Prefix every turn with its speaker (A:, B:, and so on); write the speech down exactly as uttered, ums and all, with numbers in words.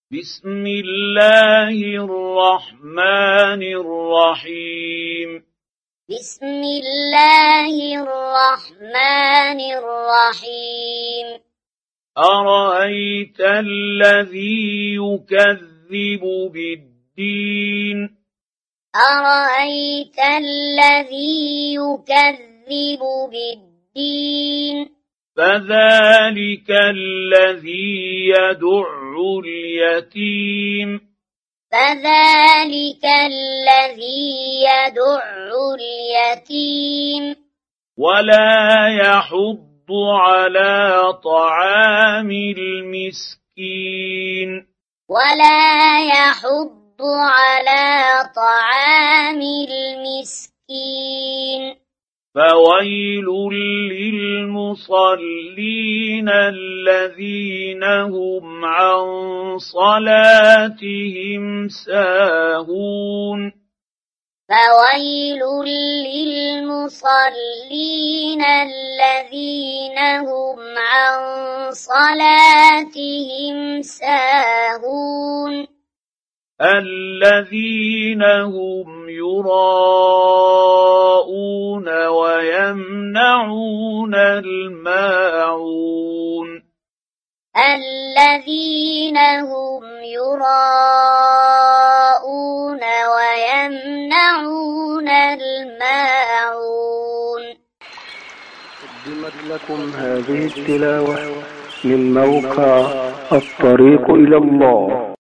A: بسم الله الرحمن الرحيم
B: بسم الله الرحمن الرحيم
A: أرأيت الذي يكذب بالدين
B: أرأيت الذي يكذب بالدين
A: فذلك الذي يدع اليتيم
B: فذلك الذي يدع اليتيم
A: ولا يحض على طعام المسكين
B: ولا يحض على طعام المسكين
A: فويل للمصلين الذين هم عن صلاتهم ساهون
B: فويل للمصلين الذين هم عن صلاتهم ساهون
A: الذين هم يراءون ويمنعون الماعون
B: الذين هم يراءون ويمنعون الماعون.
C: قدمت لكم هذه التلاوة من موقع الطريق إلى الله.